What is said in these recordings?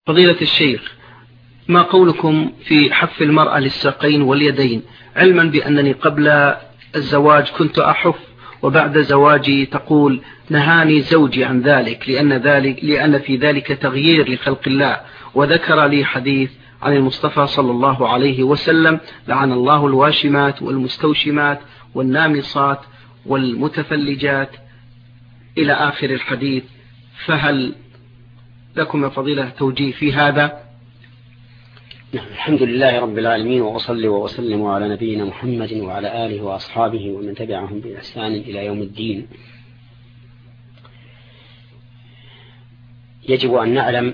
فضيلة الشيخ، ما قولكم في حف المرأة للساقين واليدين، علما بأنني قبل الزواج كنت أحف، وبعد زواجي تقول نهاني زوجي عن ذلك لأن في ذلك تغيير لخلق الله، وذكر لي حديث عن المصطفى صلى الله عليه وسلم: لعن الله الواشمات والمستوشمات والنامصات والمتفلجات إلى آخر الحديث. فهل لكم يا فضيلة توجيه في هذا؟ نعم، الحمد لله رب العالمين، وأصلي وأسلم على نبينا محمد وعلى آله وأصحابه ومن تبعهم بإحسان إلى يوم الدين. يجب أن نعلم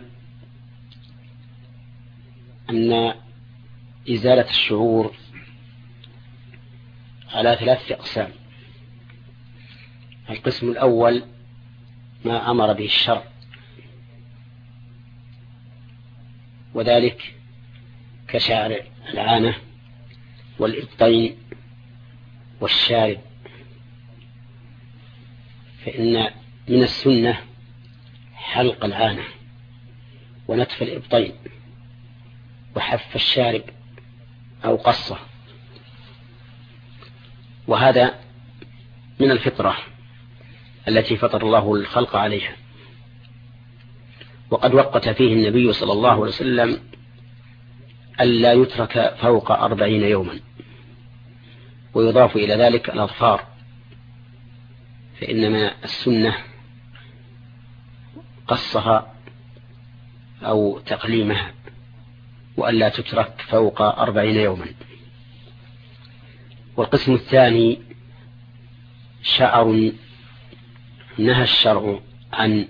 أن إزالة الشعور على 3 أقسام. القسم الأول ما أمر به الشرع، وذلك كشعر العانة والإبطين والشارب، فإن من السنة حلق العانة ونتف الإبطين وحف الشارب أو قصه، وهذا من الفطرة التي فطر الله الخلق عليها. وقد وقت فيه النبي صلى الله عليه وسلم ألا يترك فوق 40 يوما، ويضاف إلى ذلك الأظفار، فإنما السنة قصها أو تقليمها، وألا تترك فوق 40 يوما. والقسم الثاني شعر نهى الشرع عن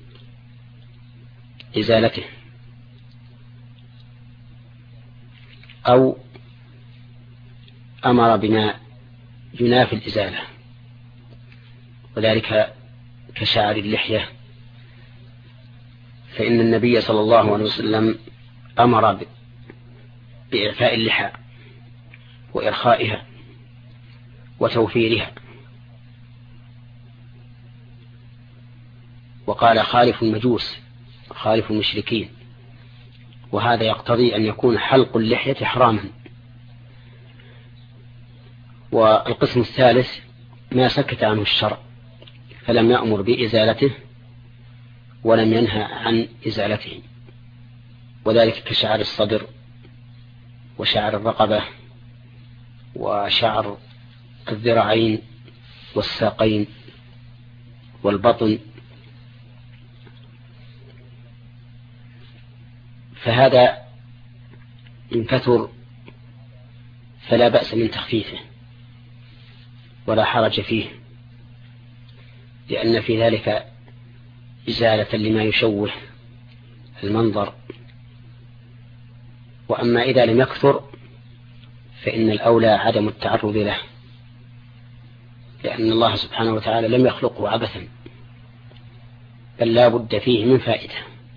إزالته أو أمر بما ينافي الإزالة، وذلك كشعر اللحية، فإن النبي صلى الله عليه وسلم أمر بإعفاء اللحى وإرخائها وتوفيرها، وقال خالف المجوس خالف المشركين، وهذا يقتضي أن يكون حلق اللحية حراما. والقسم الثالث ما سكت عنه الشرع فلم يأمر بإزالته ولم ينهى عن إزالته، وذلك كشعر الصدر وشعر الرقبة وشعر الذراعين والساقين والبطن، فهذا إن كثر فلا بأس من تخفيفه ولا حرج فيه، لأن في ذلك إزالة لما يشوه المنظر. وأما إذا لم يكثر فإن الأولى عدم التعرض له، لأن الله سبحانه وتعالى لم يخلقه عبثا، بل لا بد فيه من فائدة.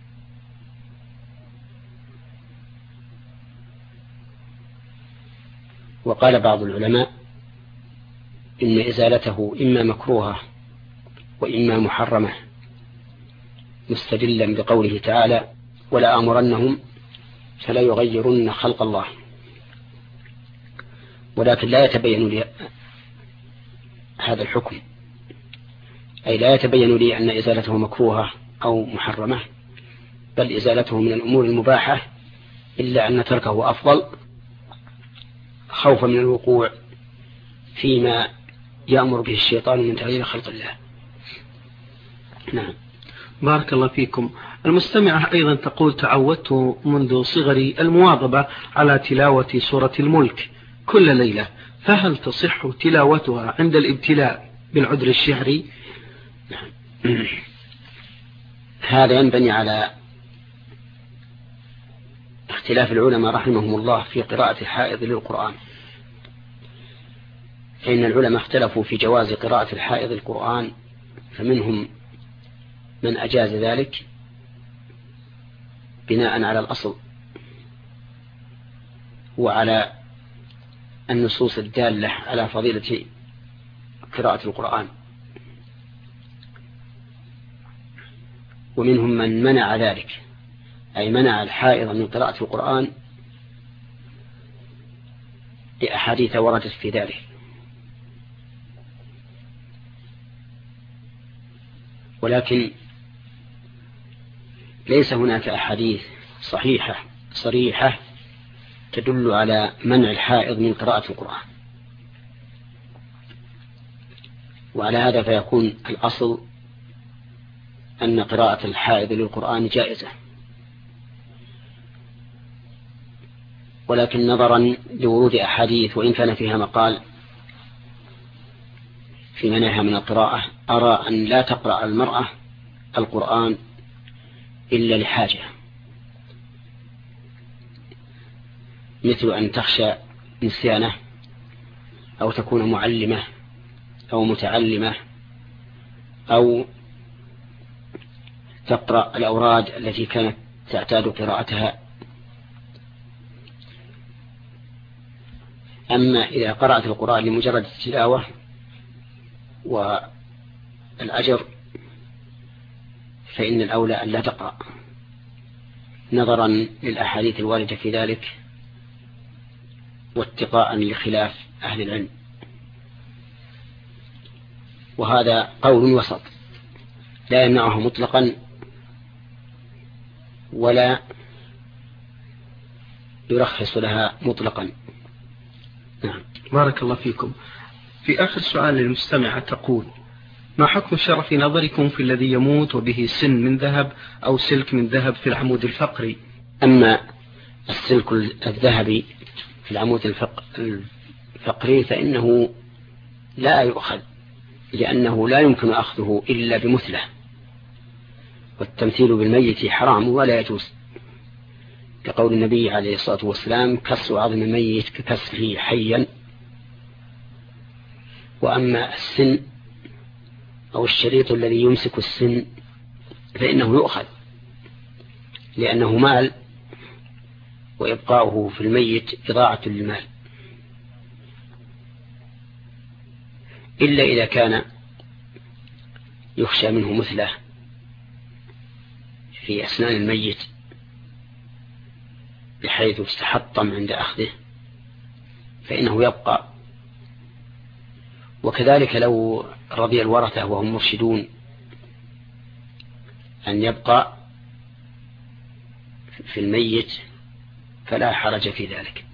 وقال بعض العلماء إن إزالته إما مكروهة وإما محرمة، مستدلا بقوله تعالى: ولا آمرنهم فلا يغيرن خلق الله. ولكن لا يتبين لي هذا الحكم، أي لا يتبين لي أن إزالته مكروهة أو محرمة، بل إزالته من الأمور المباحة، إلا أن تركه أفضل خوفا من الوقوع فيما يأمر به الشيطان من تغيير خلق الله. نعم. بارك الله فيكم. المستمعة أيضا تقول: تعودت منذ صغري المواظبة على تلاوة سورة الملك كل ليلة، فهل تصح تلاوتها عند الابتلاء بالعذر الشهري؟ نعم. هذا ينبني على اختلاف العلماء رحمهم الله في قراءة الحائض للقرآن، فإن العلماء اختلفوا في جواز قراءة الحائض القرآن، فمنهم من أجاز ذلك بناء على الأصل وعلى النصوص الدالة على فضيلة قراءة القرآن، ومنهم من منع ذلك أي منع الحائض من قراءة القرآن لأحاديث وردت في ذلك. ولكن ليس هناك أحاديث صحيحة صريحة تدل على منع الحائض من قراءة القرآن. وعلى هذا فيكون الأصل أن قراءة الحائض للقرآن جائزة، ولكن نظرا لورود أحاديث وإن كان فيها مقال في منعها من القراءة، أرى أن لا تقرأ المرأة القرآن إلا لحاجة، مثل أن تخشى نسيانه، أو تكون معلمة أو متعلمة، أو تقرأ الأوراد التي كانت تعتاد قراءتها. أما إذا قرأت القرآن لمجرد التلاوة والأجر فإن الأولى أن لا تقرأ، نظرا للأحاديث الواردة في ذلك واتقاء لخلاف أهل العلم. وهذا قول وسط لا يمنعه مطلقا ولا يرخص لها مطلقا. نعم. بارك الله فيكم. في آخر سؤال للمستمعة تقول: ما حكم الشرع في نظركم في الذي يموت وبه سن من ذهب أو سلك من ذهب في العمود الفقري؟ أما السلك الذهبي في العمود الفقري فإنه لا يؤخذ، لأنه لا يمكن أخذه إلا بمثله، والتمثيل بالميت حرام ولا يجوز، كقول النبي عليه الصلاة والسلام: كسر عظم الميت ككسره حيا. وأما السن أو الشريط الذي يمسك السن فإنه يؤخذ، لأنه مال، وإبقاؤه في الميت إضاعة للمال، إلا إذا كان يخشى منه مثله في أسنان الميت بحيث يستحطم عند أخذه فإنه يبقى. وكذلك لو رضي الورثة وهم مرشدون أن يبقى في الميت فلا حرج في ذلك.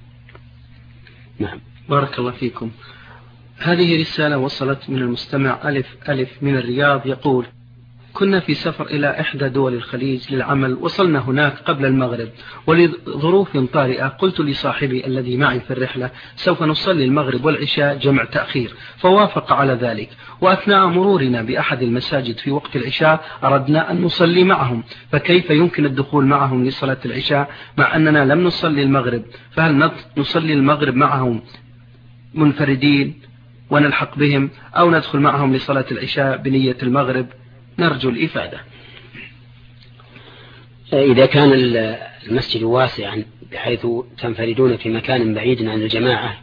نعم. بارك الله فيكم. هذه رسالة وصلت من المستمع ألف من الرياض، يقول: كنا في سفر إلى إحدى دول الخليج للعمل، وصلنا هناك قبل المغرب، ولظروف طارئة قلت لصاحبي الذي معي في الرحلة: سوف نصلي المغرب والعشاء جمع تأخير، فوافق على ذلك. وأثناء مرورنا بأحد المساجد في وقت العشاء أردنا أن نصلي معهم، فكيف يمكن الدخول معهم لصلاة العشاء مع أننا لم نصلي المغرب؟ فهل نصلي المغرب معهم منفردين ونلحق بهم، أو ندخل معهم لصلاة العشاء بنية المغرب؟ نرجو الإفادة. إذا كان المسجد واسعا بحيث تنفردون في مكان بعيد عن الجماعة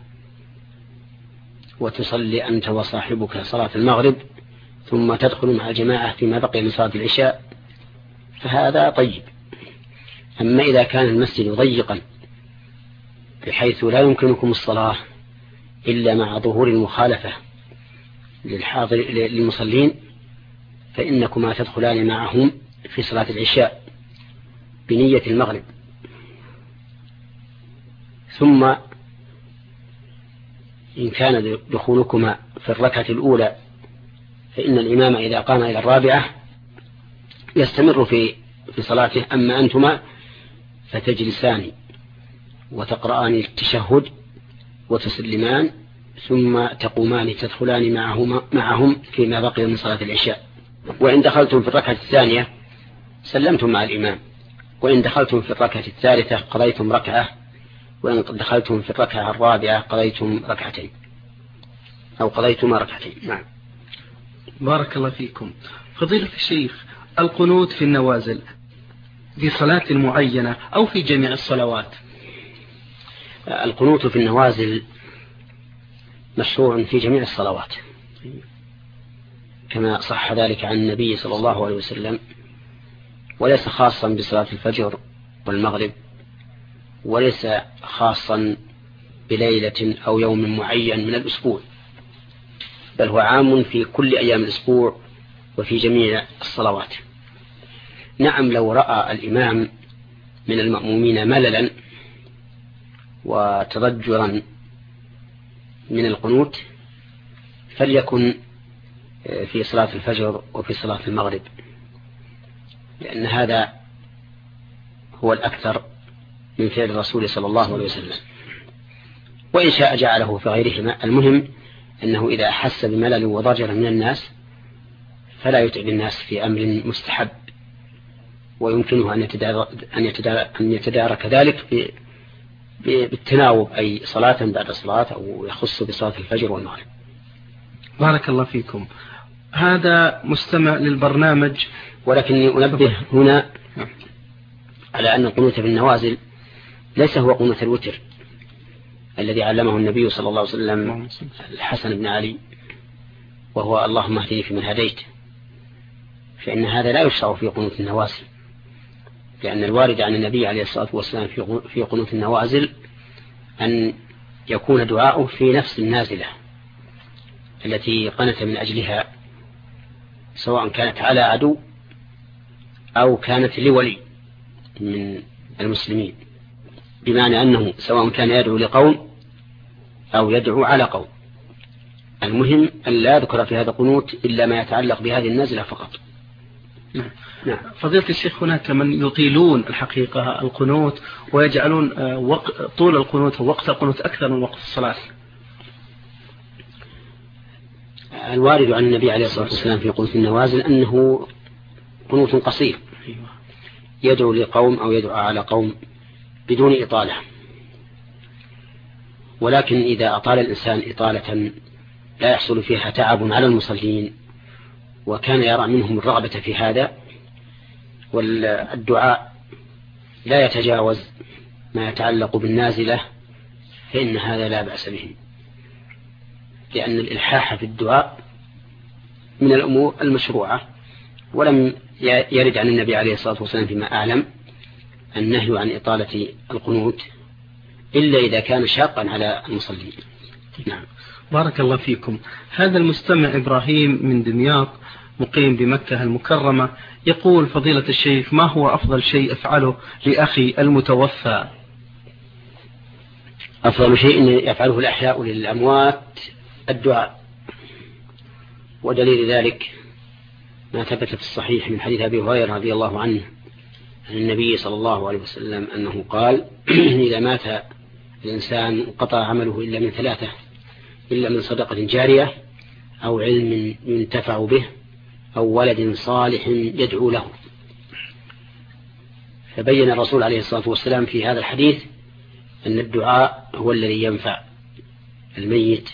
وتصلي أنت وصاحبك صلاة المغرب ثم تدخل مع الجماعة فيما بقي من صلاة العشاء فهذا طيب. أما إذا كان المسجد ضيقا بحيث لا يمكنكم الصلاة إلا مع ظهور المخالفة للمصلين فإنكما تدخلان معهم في صلاة العشاء بنية المغرب. ثم إن كان دخولكما في الركعة الأولى فإن الإمام إذا قام إلى الرابعة يستمر في صلاته، أما أنتما فتجلسان وتقرآن التشهد وتسلمان ثم تقومان تدخلان معهم فيما بقي من صلاة العشاء. وإن دخلتم في الركعة الثانية سلمتم مع الإمام، وإن دخلتم في الركعة الثالثة قضيتم ركعة، وإن دخلتم في الركعة الرابعة قضيتم ركعتين أو قضيتما ركعتين. نعم. بارك الله فيكم. فضيلة الشيخ، القنوت في النوازل في صلاة معينة أو في جميع الصلوات؟ القنوت في النوازل مشروع في جميع الصلوات كما صح ذلك عن النبي صلى الله عليه وسلم، وليس خاصا بصلاة الفجر والمغرب، وليس خاصا بليلة أو يوم معين من الأسبوع، بل هو عام في كل أيام الأسبوع وفي جميع الصلوات. نعم، لو رأى الإمام من المأمومين مللا وتضجرا من القنوت فليكن في صلاة الفجر وفي صلاة المغرب، لأن هذا هو الأكثر من فعل الرسول صلى الله عليه وسلم، وإن شاء جعله في غيرهما. المهم أنه إذا أحس بملل وضجر من الناس فلا يتعب الناس في أمر مستحب، ويمكنه أن يتدارك ذلك بالتناوب، أي صلاة بعد صلاة، أو يخص بصلاة الفجر والمغرب. بارك الله فيكم. هذا مستمع للبرنامج، ولكني أنبه هنا على أن القنوت في النوازل ليس هو قنوت الوتر الذي علمه النبي صلى الله عليه وسلم الحسن بن علي، وهو اللهم اهدني فيمن هديت، فإن هذا لا يشرع في قنوت النوازل، لأن الوارد عن النبي عليه الصلاة والسلام في قنوت النوازل أن يكون دعاؤه في نفس النازلة التي قنت من أجلها، سواء كانت على عدو أو كانت لولي من المسلمين، بمعنى أنه سواء كان يدعو لقوم أو يدعو على قوم، المهم أن لا يذكر في هذا القنوت إلا ما يتعلق بهذه النازلة فقط. نعم. فضيلة الشيخ، هناك من يطيلون الحقيقة القنوت ويجعلون طول القنوت ووقت القنوت أكثر من وقت الصلاة. الوارد عن النبي عليه الصلاة والسلام في قنوت النوازل أنه قنوت قصير، يدعو لقوم أو يدعو على قوم بدون إطالة. ولكن إذا أطال الإنسان إطالة لا يحصل فيها تعب على المصلين، وكان يرى منهم الرغبة في هذا، والدعاء لا يتجاوز ما يتعلق بالنازلة، فإن هذا لا بأس به، لأن الإلحاح في الدعاء من الأمور المشروعة، ولم يرد عن النبي عليه الصلاة والسلام فيما أعلم النهي عن إطالة القنوت إلا إذا كان شاقا على المصلين. نعم. بارك الله فيكم. هذا المستمع إبراهيم من دمياط مقيم بمكة المكرمة يقول: فضيلة الشيخ، ما هو أفضل شيء أفعله لأخي المتوفى؟ أفضل شيء يفعله الأحياء للأموات الدعاء، ودليل ذلك ما ثبت في الصحيح من حديث أبي هريرة رضي الله عنه عن النبي صلى الله عليه وسلم أنه قال: إذا مات الإنسان انقطع عمله إلا من ثلاثة: إلا من صدقة جارية، أو علم ينتفع به، أو ولد صالح يدعو له. فبين الرسول عليه الصلاة والسلام في هذا الحديث أن الدعاء هو الذي ينفع الميت.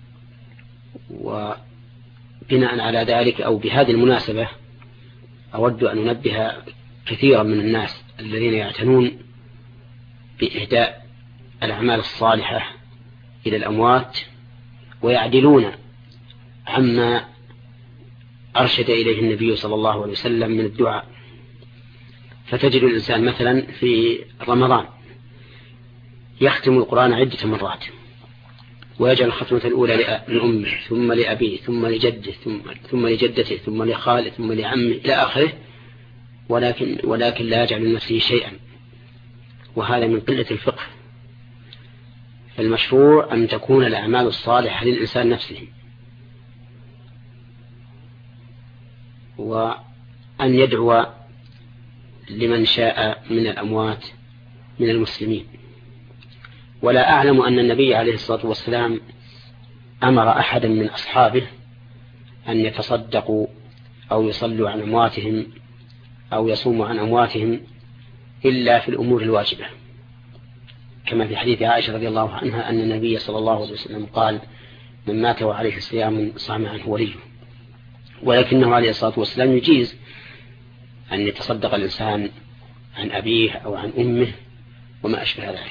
وبناء على ذلك أو بهذه المناسبة أود أن أنبه كثيرا من الناس الذين يعتنون بإهداء الأعمال الصالحة إلى الأموات ويعدلون عما أرشد إليه النبي صلى الله عليه وسلم من الدعاء. فتجد الإنسان مثلا في رمضان يختم القرآن عدة مرات، ويجعل الختمة الأولى لأمه، ثم لأبيه، ثم لجده، ثم لجدته، ثم لخاله، ثم لعمه إلى آخره، ولكن لا يجعل لنفسه شيئا، وهذا من قلة الفقه. فالمشروع أن تكون الأعمال الصالحة للإنسان نفسه، وأن يدعو لمن شاء من الأموات من المسلمين. ولا أعلم أن النبي عليه الصلاة والسلام أمر أحدا من أصحابه أن يتصدقوا أو يصلوا عن أمواتهم أو يصوموا عن أمواتهم إلا في الأمور الواجبة، كما في حديث عائشة رضي الله عنها أن النبي صلى الله عليه وسلم قال: من مات وعليه صيام صام عنه وليه. ولكنه عليه الصلاة والسلام يجيز أن يتصدق الإنسان عن أبيه أو عن أمه وما أشبه ذلك.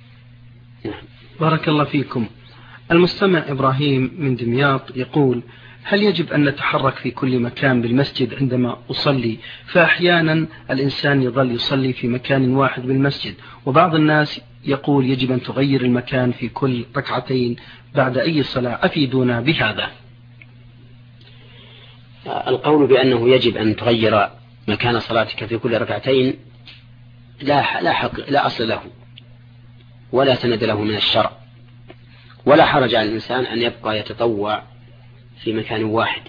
نعم. بارك الله فيكم. المستمع إبراهيم من دمياط يقول: هل يجب أن نتحرك في كل مكان بالمسجد عندما أصلي؟ فأحيانا الإنسان يظل يصلي في مكان واحد بالمسجد، وبعض الناس يقول يجب أن تغير المكان في كل ركعتين بعد أي صلاة، أفيدونا بهذا. القول بأنه يجب أن تغير مكان صلاتك في كل ركعتين لا أصل له ولا سند له من الشرع، ولا حرج على الإنسان أن يبقى يتطوع في مكان واحد،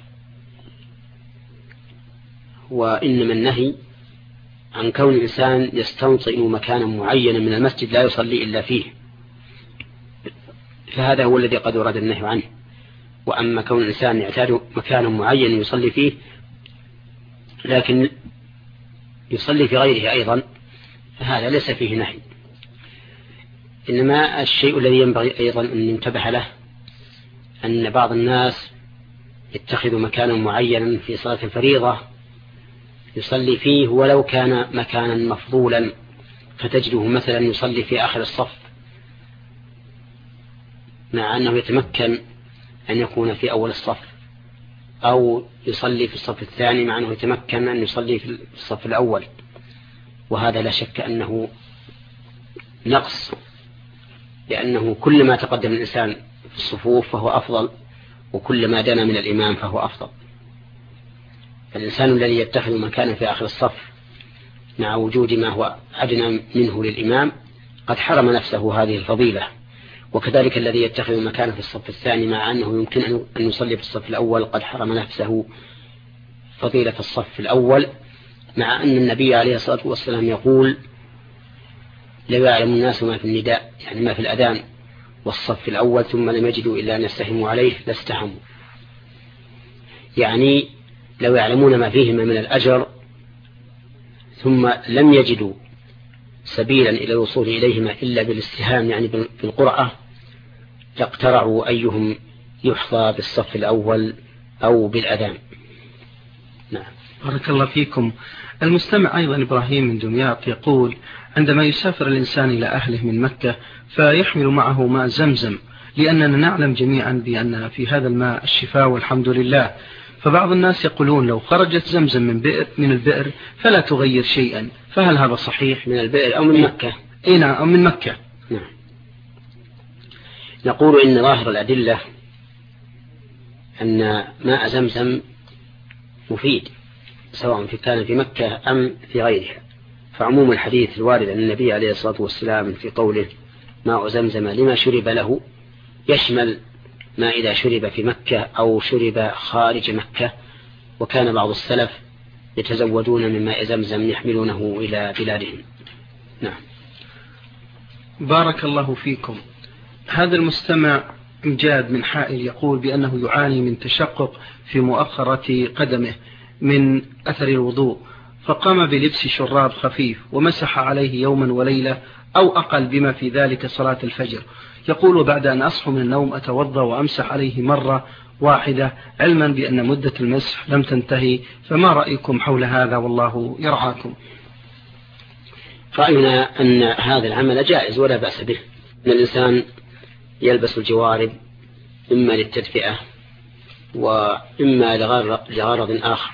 وإنما النهي عن كون الإنسان يستوطئ مكانا معينا من المسجد لا يصلي إلا فيه، فهذا هو الذي قد ورد النهي عنه. وأما كون الإنسان يعتاد مكانا معين يصلي فيه لكن يصلي في غيره أيضا فهذا ليس فيه نهي. إنما الشيء الذي ينبغي أيضا أن ينتبه له أن بعض الناس يتخذ مكانا معينا في صلاة الفريضة يصلي فيه ولو كان مكانا مفضولا، فتجده مثلا يصلي في آخر الصف مع أنه يتمكن أن يكون في أول الصف، أو يصلي في الصف الثاني مع أنه يتمكن أن يصلي في الصف الأول، وهذا لا شك أنه نقص، لأنه كل ما تقدم الإنسان في الصفوف فهو أفضل، وكل ما دنا من الإمام فهو أفضل. فالإنسان الذي يتخذ مكانا في آخر الصف مع وجود ما هو أدنى منه للإمام قد حرم نفسه هذه الفضيلة، وكذلك الذي يتخذ مكانا في الصف الثاني مع أنه يمكن أن يصلي في الصف الأول قد حرم نفسه فضيلة الصف الأول، مع أن النبي عليه الصلاة والسلام يقول: لو يعلم الناس ما في النداء، يعني ما في الأذان والصف الأول، ثم لم يجدوا إلا أن يستهموا عليه لاستهموا، يعني لو يعلمون ما فيهما من الأجر ثم لم يجدوا سبيلا إلى الوصول إليهما إلا بالاستهام، يعني بالقرعة، لاقترعوا أيهم يحظى بالصف الأول أو بالأذان. نعم، بارك الله فيكم. المستمع أيضا إبراهيم من دمياط يقول: عندما يسافر الإنسان إلى أهله من مكة فيحمل معه ماء زمزم، لأننا نعلم جميعا بأن في هذا الماء الشفاء والحمد لله، فبعض الناس يقولون لو خرجت زمزم من البئر فلا تغير شيئا، فهل هذا صحيح؟ من البئر أو من مكة؟ نعم، أو من مكة. نعم. نقول إن ظاهر الأدلة أن ماء زمزم مفيد سواء كان في مكة أم في غيرها، فعموم الحديث الوارد عن النبي عليه الصلاة والسلام في قوله ماء زمزم لما شرب له يشمل ما إذا شرب في مكة أو شرب خارج مكة، وكان بعض السلف يتزودون من ماء زمزم يحملونه إلى بلادهم. نعم، بارك الله فيكم. هذا المستمع إمجاد من حائل يقول بأنه يعاني من تشقق في مؤخرة قدمه من أثر الوضوء، فقام بلبس شراب خفيف ومسح عليه يوما وليلة أو أقل بما في ذلك صلاة الفجر. يقول: بعد أن أصحو من النوم أتوضأ وأمسح عليه مرة واحدة، علما بأن مدة المسح لم تنتهي، فما رأيكم حول هذا والله يرعاكم؟ رأينا أن هذا العمل جائز ولا بأس به، أن الإنسان يلبس الجوارب إما للتدفئة وإما لغرض آخر،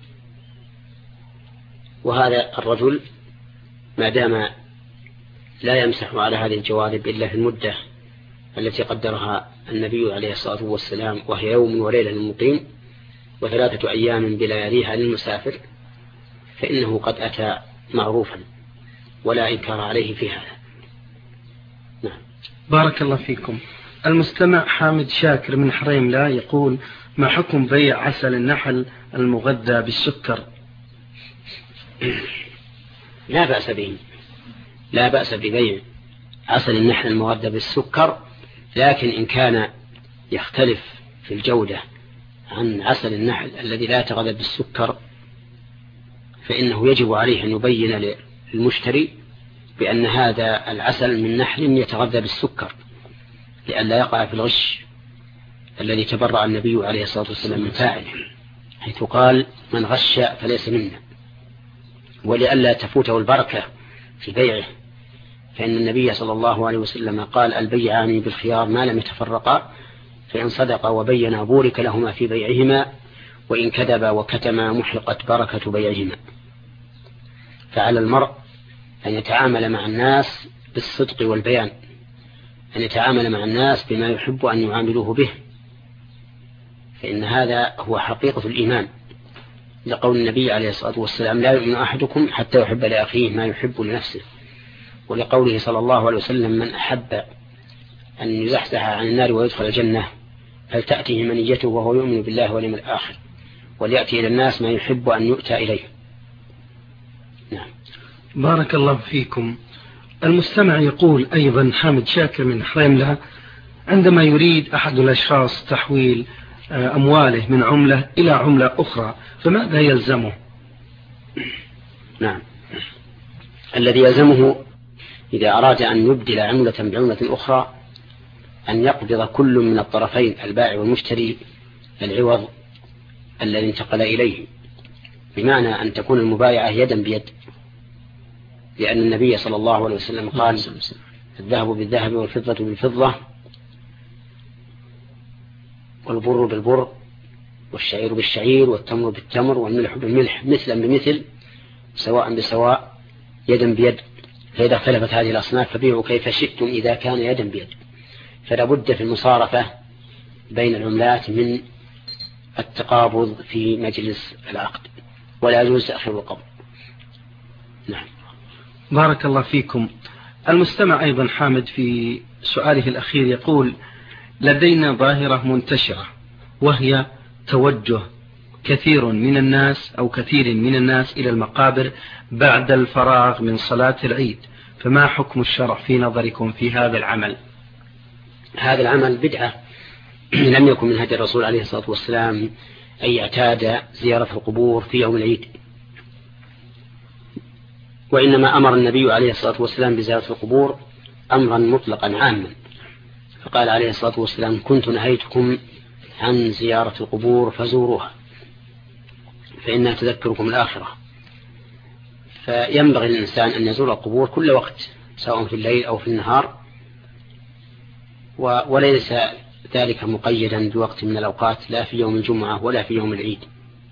وهذا الرجل ما دام لا يمسح على هذه الجوارب إلا في المدة التي قدرها النبي عليه الصلاة والسلام، وهي يوم وليلة للمقيم و3 أيام بلياليها للمسافر، فإنه قد أتى معروفا ولا إنكار عليه في هذا. نعم، بارك الله فيكم. المستمع حامد شاكر من حريم لا يقول: ما حكم بيع عسل النحل المغذى بالسكر؟ لا بأس به، لا بأس ببيع عسل النحل المغذى بالسكر، لكن إن كان يختلف في الجودة عن عسل النحل الذي لا يتغذى بالسكر فإنه يجب عليه أن يبين للمشتري بأن هذا العسل من نحل يتغذى بالسكر، لئلا يقع في الغش الذي تبرأ النبي عليه الصلاة والسلام من فاعله، حيث قال: من غش فليس منا، ولئلا تفوته البركة في بيعه، فإن النبي صلى الله عليه وسلم قال: البيعان بالخيار ما لم يتفرقا، فإن صدقا وبينا بورك لهما في بيعهما وإن كذبا وكتما محقت بركة بيعهما. فعلى المرء أن يتعامل مع الناس بالصدق والبيان، أن يتعامل مع الناس بما يحب أن يعاملوه به، فإن هذا هو حقيقة الإيمان، لقول النبي عليه الصلاة والسلام لا يؤمن أحدكم حتى يحب لأخيه ما يحب لنفسه، ولقوله صلى الله عليه وسلم من أحب أن يزحزح عن النار ويدخل الجنة فلتأتيه منيته وهو يؤمن بالله واليوم الآخر وليأتي إلى الناس ما يحب أن يؤتى إليه. نعم. بارك الله فيكم. المستمع يقول أيضا حامد شاكر من حريملة: عندما يريد أحد الأشخاص تحويل أمواله من عملة إلى عملة أخرى فماذا يلزمه؟ نعم، الذي يلزمه إذا أراد أن يبدل عملة بعملة أخرى أن يقبض كل من الطرفين البائع والمشتري العوض الذي انتقل إليه، بمعنى أن تكون المبايعة يدا بيد، لأن النبي صلى الله عليه وسلم قال الذهب بالذهب والفضة بالفضة والبر بالبر والشعير بالشعير والتمر بالتمر والملح بالملح مثلا بمثل سواء بسواء يدا بيد. فإذا اختلفت هذه الأصناف فبيعوا كيف شئتم إذا كان يدا بيد. فلا بد في المصارفة بين العملات من التقابض في مجلس العقد، ولا يجوز تأخير القبض. نعم. بارك الله فيكم. المستمع أيضا حامد في سؤاله الأخير يقول: لدينا ظاهرة منتشرة وهي توجه كثير من الناس إلى المقابر بعد الفراغ من صلاة العيد، فما حكم الشرع في نظركم في هذا العمل؟ هذا العمل بدعة، لم يكن من هدي الرسول عليه الصلاة والسلام أن يعتاد زيارة القبور في يوم العيد، وإنما أمر النبي عليه الصلاة والسلام بزيارة القبور أمرا مطلقا عاما، فقال عليه الصلاة والسلام كنت نهيتكم عن زيارة القبور فزوروها فإنها تذكركم الآخرة. فينبغي للإنسان أن يزور القبور كل وقت سواء في الليل أو في النهار، وليس ذلك مقيدا بوقت من الأوقات، لا في يوم الجمعة ولا في يوم العيد،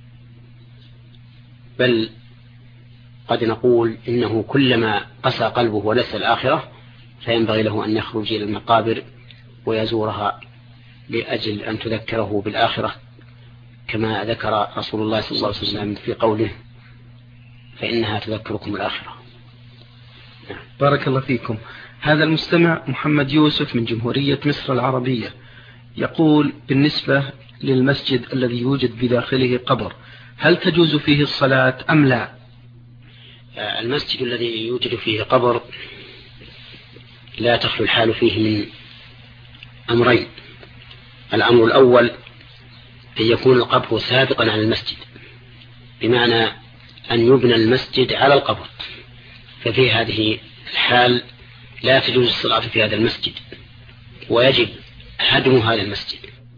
بل قد نقول إنه كلما قسى قلبه ونسى الآخرة فينبغي له أن يخرج إلى المقابر ويزورها لأجل أن تذكره بالآخرة، كما ذكر رسول الله صلى الله عليه وسلم في قوله فإنها تذكركم الآخرة. بارك الله فيكم. هذا المستمع محمد يوسف من جمهورية مصر العربية يقول: بالنسبة للمسجد الذي يوجد بداخله قبر هل تجوز فيه الصلاة أم لا؟ المسجد الذي يوجد فيه قبر لا تخلو الحال فيه من أمرين. الأمر الأول أن يكون القبر سابقا على المسجد، بمعنى أن يبنى المسجد على القبر، ففي هذه الحال لا تجوز الصلاة في هذا المسجد ويجب هدم هذا المسجد.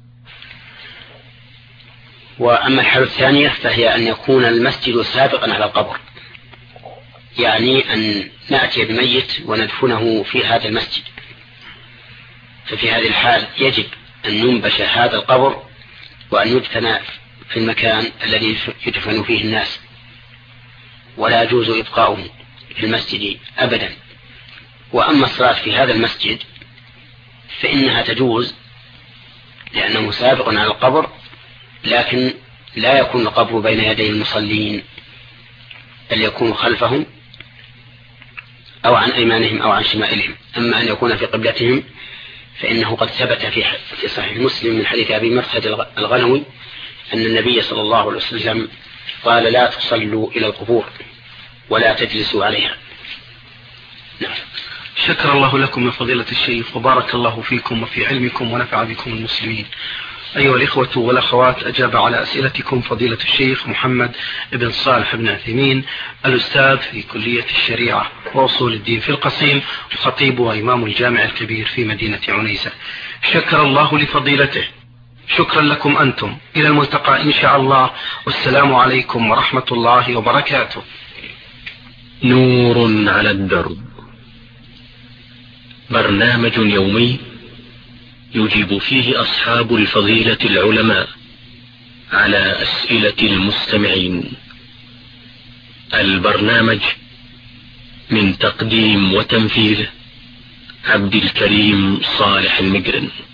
وأما الحالة الثانية فهي أن يكون المسجد سابقا على القبر، يعني أن نأتي بميت وندفنه في هذا المسجد، ففي هذه الحال يجب أن ينبش هذا القبر وأن يدفن في المكان الذي يدفن فيه الناس، ولا يجوز إبقاؤه في المسجد أبدا. وأما الصلاة في هذا المسجد فإنها تجوز لأنه سابق على القبر، لكن لا يكون القبر بين يدي المصلين بل يكون خلفهم أو عن أيمانهم أو عن شمائلهم. أما أن يكون في قبلتهم فإنه قد ثبت في صحيح مسلم من حديث أبي مرثد الغنوي أن النبي صلى الله عليه وسلم قال لا تصلوا إلى القبور ولا تجلسوا عليها. نعم. شكر الله لكم يا فضيلة الشيخ وبارك الله فيكم وفي علمكم ونفع بكم المسلمين. أيها الإخوة والأخوات، أجاب على أسئلتكم فضيلة الشيخ محمد بن صالح بن عثيمين، الأستاذ في كلية الشريعة وأصول الدين في القصيم، الخطيب وإمام الجامع الكبير في مدينة عنيزة. شكر الله لفضيلته. شكرا لكم أنتم. إلى الملتقى إن شاء الله، والسلام عليكم ورحمة الله وبركاته. نور على الدرب، برنامج يومي يجيب فيه أصحاب الفضيلة العلماء على أسئلة المستمعين. البرنامج من تقديم وتنفيذ عبد الكريم صالح المجرن.